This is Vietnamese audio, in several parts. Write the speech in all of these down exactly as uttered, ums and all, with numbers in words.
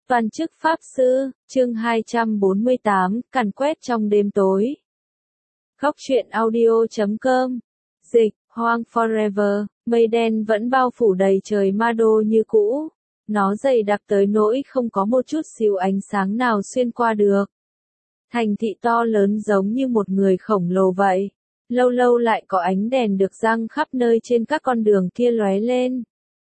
Toàn chức Pháp Sư, chương hai trăm bốn mươi tám, càn quét trong đêm tối. Góc truyện audio chấm com. Dịch, Hoang Forever, mây đen vẫn bao phủ đầy trời Ma Đô như cũ. Nó dày đặc tới nỗi không có một chút xíu ánh sáng nào xuyên qua được. Thành thị to lớn giống như một người khổng lồ vậy. Lâu lâu lại có ánh đèn được giăng khắp nơi trên các con đường kia lóe lên.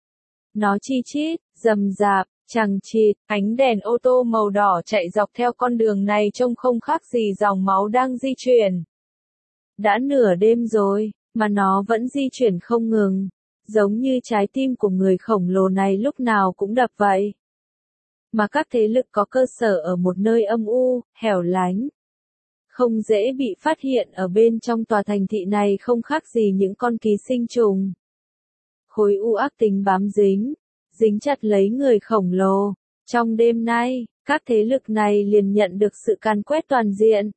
Nó chi chít, rầm rạp, chằng chịt, ánh đèn ô tô màu đỏ chạy dọc theo con đường này trông không khác gì dòng máu đang di chuyển. Đã nửa đêm rồi, mà nó vẫn di chuyển không ngừng, giống như trái tim của người khổng lồ này lúc nào cũng đập vậy. Mà các thế lực có cơ sở ở một nơi âm u, hẻo lánh. Không dễ bị phát hiện ở bên trong tòa thành thị này không khác gì những con ký sinh trùng. Khối u ác tính bám dính, dính chặt lấy người khổng lồ. Trong đêm nay, các thế lực này liền nhận được sự càn quét toàn diện.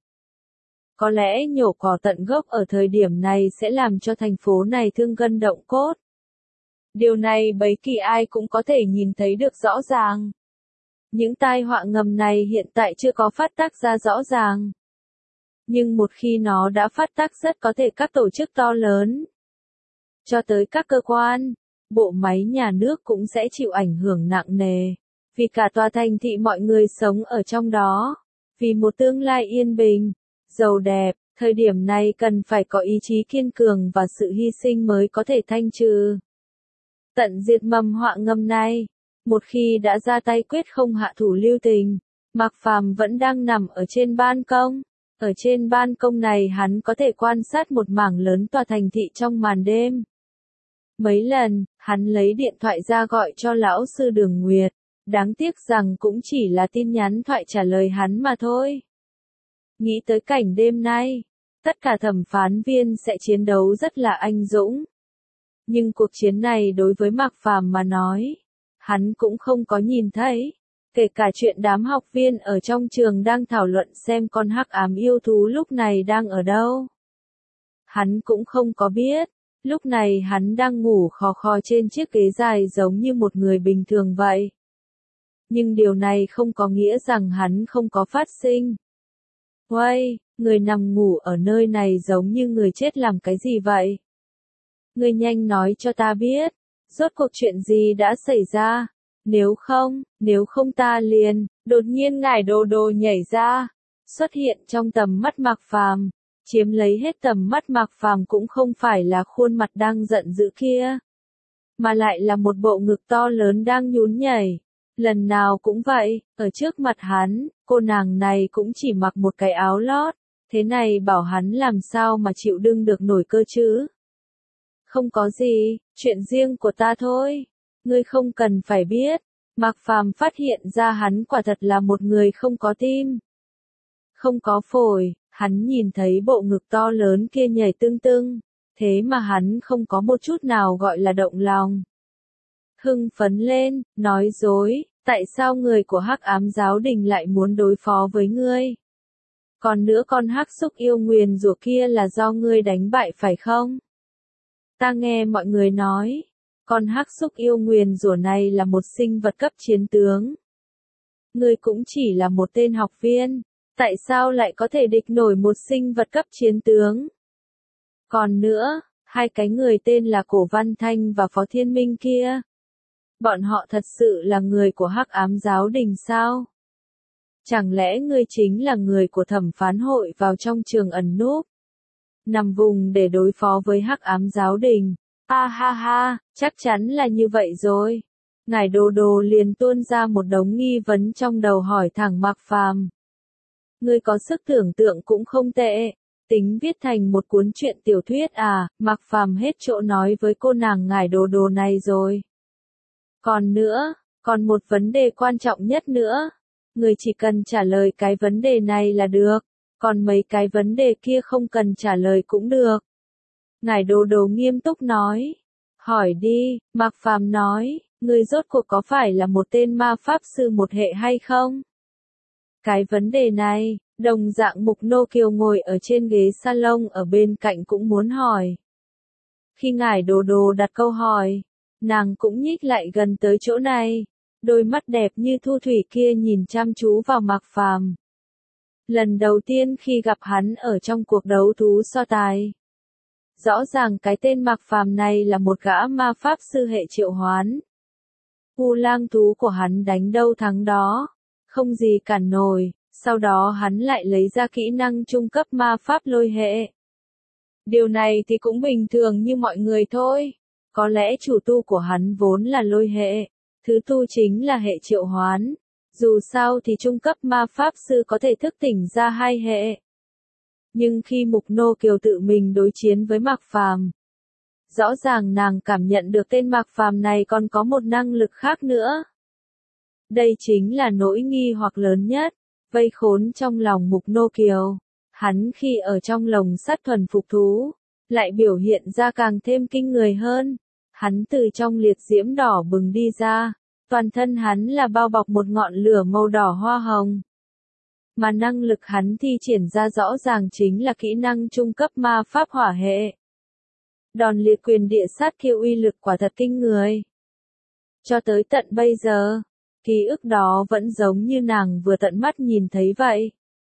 Có lẽ nhổ cỏ tận gốc ở thời điểm này sẽ làm cho thành phố này thương gân động cốt. Điều này bấy kỳ ai cũng có thể nhìn thấy được rõ ràng. Những tai họa ngầm này hiện tại chưa có phát tác ra rõ ràng. Nhưng một khi nó đã phát tác rất có thể các tổ chức to lớn, cho tới các cơ quan, bộ máy nhà nước cũng sẽ chịu ảnh hưởng nặng nề. Vì cả tòa thành thị mọi người sống ở trong đó. Vì một tương lai yên bình, giàu đẹp, thời điểm này cần phải có ý chí kiên cường và sự hy sinh mới có thể thanh trừ. Tận diệt mầm họa ngầm này. Một khi đã ra tay quyết không hạ thủ lưu tình, Mạc Phàm vẫn đang nằm ở trên ban công. Ở trên ban công này hắn có thể quan sát một mảng lớn tòa thành thị trong màn đêm. Mấy lần, hắn lấy điện thoại ra gọi cho lão sư Đường Nguyệt. Đáng tiếc rằng cũng chỉ là tin nhắn thoại trả lời hắn mà thôi. Nghĩ tới cảnh đêm nay, tất cả thẩm phán viên sẽ chiến đấu rất là anh dũng. Nhưng cuộc chiến này đối với Mạc Phàm mà nói, hắn cũng không có nhìn thấy. Kể cả chuyện đám học viên ở trong trường đang thảo luận xem con hắc ám yêu thú lúc này đang ở đâu. Hắn cũng không có biết. Lúc này hắn đang ngủ khò khò trên chiếc ghế dài giống như một người bình thường vậy. Nhưng điều này không có nghĩa rằng hắn không có phát sinh. Uây, người nằm ngủ ở nơi này giống như người chết làm cái gì vậy? Người nhanh nói cho ta biết, rốt cuộc chuyện gì đã xảy ra? Nếu không, nếu không ta liền, đột nhiên ngải đồ đồ nhảy ra, xuất hiện trong tầm mắt Mạc Phàm. Chiếm lấy hết tầm mắt Mạc Phàm cũng không phải là khuôn mặt đang giận dữ kia, mà lại là một bộ ngực to lớn đang nhún nhảy. Lần nào cũng vậy, ở trước mặt hắn, cô nàng này cũng chỉ mặc một cái áo lót, thế này bảo hắn làm sao mà chịu đựng được nổi cơ chứ? Không có gì, chuyện riêng của ta thôi, ngươi không cần phải biết. Mạc Phàm phát hiện ra hắn quả thật là một người không có tim, không có phổi. Hắn nhìn thấy bộ ngực to lớn kia nhảy tưng tưng, thế mà hắn không có một chút nào gọi là động lòng. Hưng phấn lên, nói dối, tại sao người của Hắc Ám Giáo Đình lại muốn đối phó với ngươi? Còn nữa con hắc xúc yêu nguyền rủa kia là do ngươi đánh bại phải không? Ta nghe mọi người nói, con hắc xúc yêu nguyền rủa này là một sinh vật cấp chiến tướng. Ngươi cũng chỉ là một tên học viên. Tại sao lại có thể địch nổi một sinh vật cấp chiến tướng? Còn nữa, hai cái người tên là Cổ Văn Thanh và Phó Thiên Minh kia. Bọn họ thật sự là người của Hắc Ám Giáo Đình sao? Chẳng lẽ ngươi chính là người của thẩm phán hội vào trong trường ẩn núp? Nằm vùng để đối phó với Hắc Ám Giáo Đình. A ha ha, chắc chắn là như vậy rồi. Ngải Đồ Đồ liền tuôn ra một đống nghi vấn trong đầu hỏi thẳng Mạc Phàm. Ngươi có sức tưởng tượng cũng không tệ, tính viết thành một cuốn truyện tiểu thuyết à? Mạc Phàm hết chỗ nói với cô nàng Ngải Đồ Đồ này rồi. Còn nữa, còn một vấn đề quan trọng nhất nữa. Ngươi chỉ cần trả lời cái vấn đề này là được, còn mấy cái vấn đề kia không cần trả lời cũng được. Ngải Đồ Đồ nghiêm túc nói. Hỏi đi, Mạc Phàm nói, ngươi rốt cuộc có phải là một tên ma pháp sư một hệ hay không? Cái vấn đề này, đồng dạng Mục Nô Kiều ngồi ở trên ghế salon ở bên cạnh cũng muốn hỏi. Khi Ngải Đồ Đồ đặt câu hỏi, nàng cũng nhích lại gần tới chỗ này. Đôi mắt đẹp như thu thủy kia nhìn chăm chú vào Mạc Phàm. Lần đầu tiên khi gặp hắn ở trong cuộc đấu thú so tài. Rõ ràng cái tên Mạc Phàm này là một gã ma pháp sư hệ triệu hoán. U lang thú của hắn đánh đâu thắng đó, không gì cản nổi, sau đó hắn lại lấy ra kỹ năng trung cấp ma pháp lôi hệ. Điều này thì cũng bình thường như mọi người thôi, có lẽ chủ tu của hắn vốn là lôi hệ, thứ tu chính là hệ triệu hoán, dù sao thì trung cấp ma pháp sư có thể thức tỉnh ra hai hệ. Nhưng khi Mục Nô Kiều tự mình đối chiến với Mạc Phàm, rõ ràng nàng cảm nhận được tên Mạc Phàm này còn có một năng lực khác nữa. Đây chính là nỗi nghi hoặc lớn nhất, vây khốn trong lòng Mục Nô Kiều. Hắn khi ở trong lồng sắt thuần phục thú, lại biểu hiện ra càng thêm kinh người hơn. Hắn từ trong liệt diễm đỏ bừng đi ra, toàn thân hắn là bao bọc một ngọn lửa màu đỏ hoa hồng. Mà năng lực hắn thi triển ra rõ ràng chính là kỹ năng trung cấp ma pháp hỏa hệ. Đòn liệt quyền địa sát kia uy lực quả thật kinh người. Cho tới tận bây giờ, ký ức đó vẫn giống như nàng vừa tận mắt nhìn thấy vậy.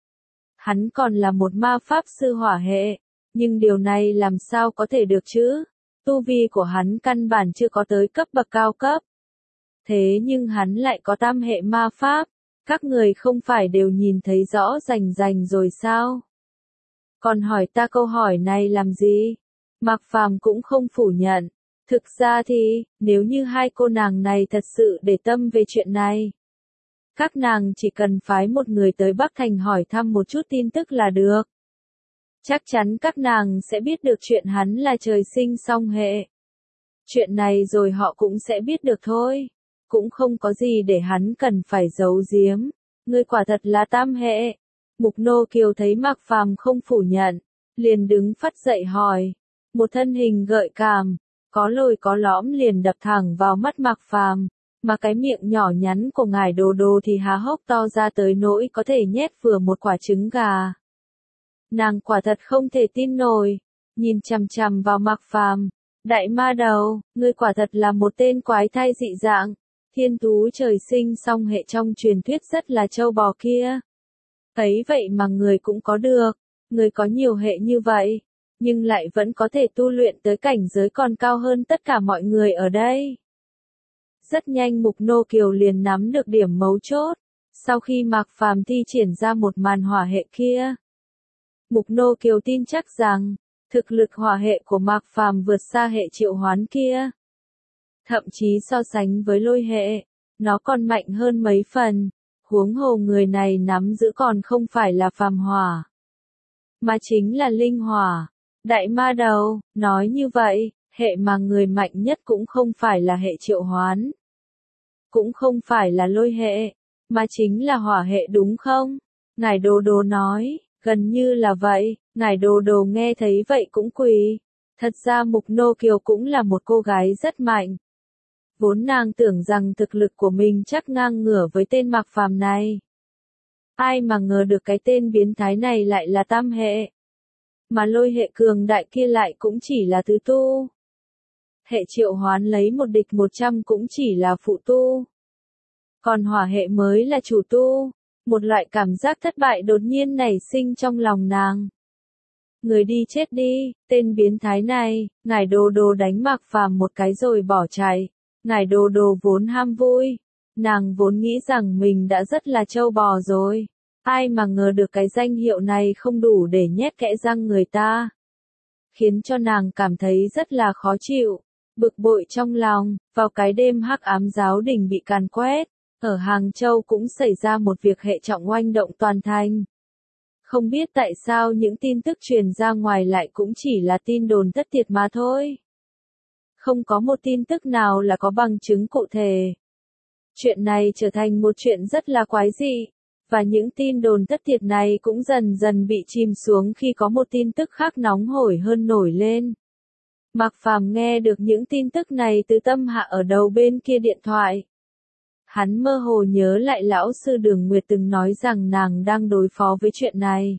Hắn còn là một ma pháp sư hỏa hệ, nhưng điều này làm sao có thể được chứ? Tu vi của hắn căn bản chưa có tới cấp bậc cao cấp. Thế nhưng hắn lại có tam hệ ma pháp, các người không phải đều nhìn thấy rõ rành rành rồi sao? Còn hỏi ta câu hỏi này làm gì? Mạc Phàm cũng không phủ nhận. Thực ra thì, nếu như hai cô nàng này thật sự để tâm về chuyện này, các nàng chỉ cần phái một người tới Bắc Thành hỏi thăm một chút tin tức là được. Chắc chắn các nàng sẽ biết được chuyện hắn là trời sinh song hệ. Chuyện này rồi họ cũng sẽ biết được thôi. Cũng không có gì để hắn cần phải giấu giếm. Ngươi quả thật là tam hệ. Mục Nô Kiều thấy Mạc Phàm không phủ nhận, liền đứng phắt dậy hỏi. Một thân hình gợi cảm, có lồi có lõm liền đập thẳng vào mắt Mạc Phàm, mà cái miệng nhỏ nhắn của ngài Đồ Đồ thì há hốc to ra tới nỗi có thể nhét vừa một quả trứng gà. Nàng quả thật không thể tin nổi, nhìn chằm chằm vào Mạc Phàm, đại ma đầu, ngươi quả thật là một tên quái thai dị dạng, thiên thú trời sinh song hệ trong truyền thuyết rất là trâu bò kia. Ấy vậy mà người cũng có được, người có nhiều hệ như vậy, nhưng lại vẫn có thể tu luyện tới cảnh giới còn cao hơn tất cả mọi người ở đây. Rất nhanh Mục Nô Kiều liền nắm được điểm mấu chốt, sau khi Mạc Phàm thi triển ra một màn hỏa hệ kia. Mục Nô Kiều tin chắc rằng, thực lực hỏa hệ của Mạc Phàm vượt xa hệ triệu hoán kia. Thậm chí so sánh với lôi hệ, nó còn mạnh hơn mấy phần, huống hồ người này nắm giữ còn không phải là phàm hỏa, mà chính là linh hỏa. Đại ma đầu, nói như vậy, hệ mà người mạnh nhất cũng không phải là hệ triệu hoán, cũng không phải là lôi hệ, mà chính là hỏa hệ đúng không? Ngài Đồ Đồ nói, gần như là vậy, ngài Đồ Đồ nghe thấy vậy cũng quỳ. Thật ra Mục Nô Kiều cũng là một cô gái rất mạnh. Vốn nàng tưởng rằng thực lực của mình chắc ngang ngửa với tên Mạc Phàm này. Ai mà ngờ được cái tên biến thái này lại là tam hệ. Mà lôi hệ cường đại kia lại cũng chỉ là thứ tu. Hệ triệu hoán lấy một địch một trăm cũng chỉ là phụ tu. Còn hỏa hệ mới là chủ tu. Một loại cảm giác thất bại đột nhiên nảy sinh trong lòng nàng. Người đi chết đi, tên biến thái này, ngài Đồ Đồ đánh Mạc Phàm một cái rồi bỏ chạy. Ngài Đồ Đồ vốn ham vui. Nàng vốn nghĩ rằng mình đã rất là trâu bò rồi. Ai mà ngờ được cái danh hiệu này không đủ để nhét kẽ răng người ta. Khiến cho nàng cảm thấy rất là khó chịu, bực bội trong lòng. Vào cái đêm hắc ám giáo đình bị càn quét, ở Hàng Châu cũng xảy ra một việc hệ trọng oanh động toàn thành. Không biết tại sao những tin tức truyền ra ngoài lại cũng chỉ là tin đồn thất thiệt mà thôi. Không có một tin tức nào là có bằng chứng cụ thể. Chuyện này trở thành một chuyện rất là quái dị. Và những tin đồn thất thiệt này cũng dần dần bị chìm xuống khi có một tin tức khác nóng hổi hơn nổi lên. Mạc Phàm nghe được những tin tức này từ Tâm Hạ ở đầu bên kia điện thoại. Hắn mơ hồ nhớ lại lão sư Đường Nguyệt từng nói rằng nàng đang đối phó với chuyện này.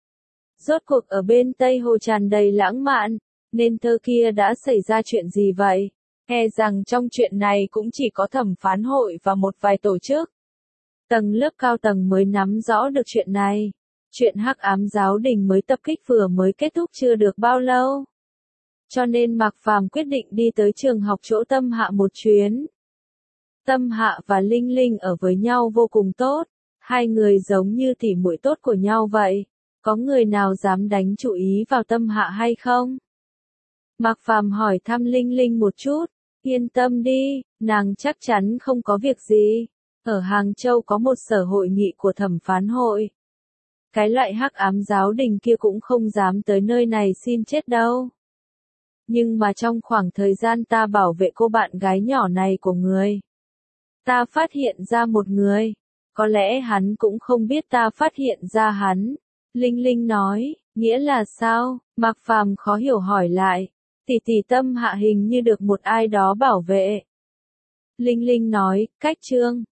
Rốt cuộc ở bên Tây Hồ tràn đầy lãng mạn, nên thơ kia đã xảy ra chuyện gì vậy? E rằng trong chuyện này cũng chỉ có thẩm phán hội và một vài tổ chức. Tầng lớp cao tầng mới nắm rõ được chuyện này. Chuyện hắc ám giáo đình mới tập kích vừa mới kết thúc chưa được bao lâu. Cho nên Mạc Phàm quyết định đi tới trường học chỗ Tâm Hạ một chuyến. Tâm Hạ và Linh Linh ở với nhau vô cùng tốt. Hai người giống như tỉ muội tốt của nhau vậy. Có người nào dám đánh chủ ý vào Tâm Hạ hay không? Mạc Phàm hỏi thăm Linh Linh một chút. Yên tâm đi, nàng chắc chắn không có việc gì. Ở Hàng Châu có một sở hội nghị của thẩm phán hội. Cái loại hắc ám giáo đình kia cũng không dám tới nơi này xin chết đâu. Nhưng mà trong khoảng thời gian ta bảo vệ cô bạn gái nhỏ này của người, ta phát hiện ra một người. Có lẽ hắn cũng không biết ta phát hiện ra hắn. Linh Linh nói, nghĩa là sao? Mạc Phàm khó hiểu hỏi lại. Tỷ tỷ Tâm Hạ hình như được một ai đó bảo vệ. Linh Linh nói, cách Trương,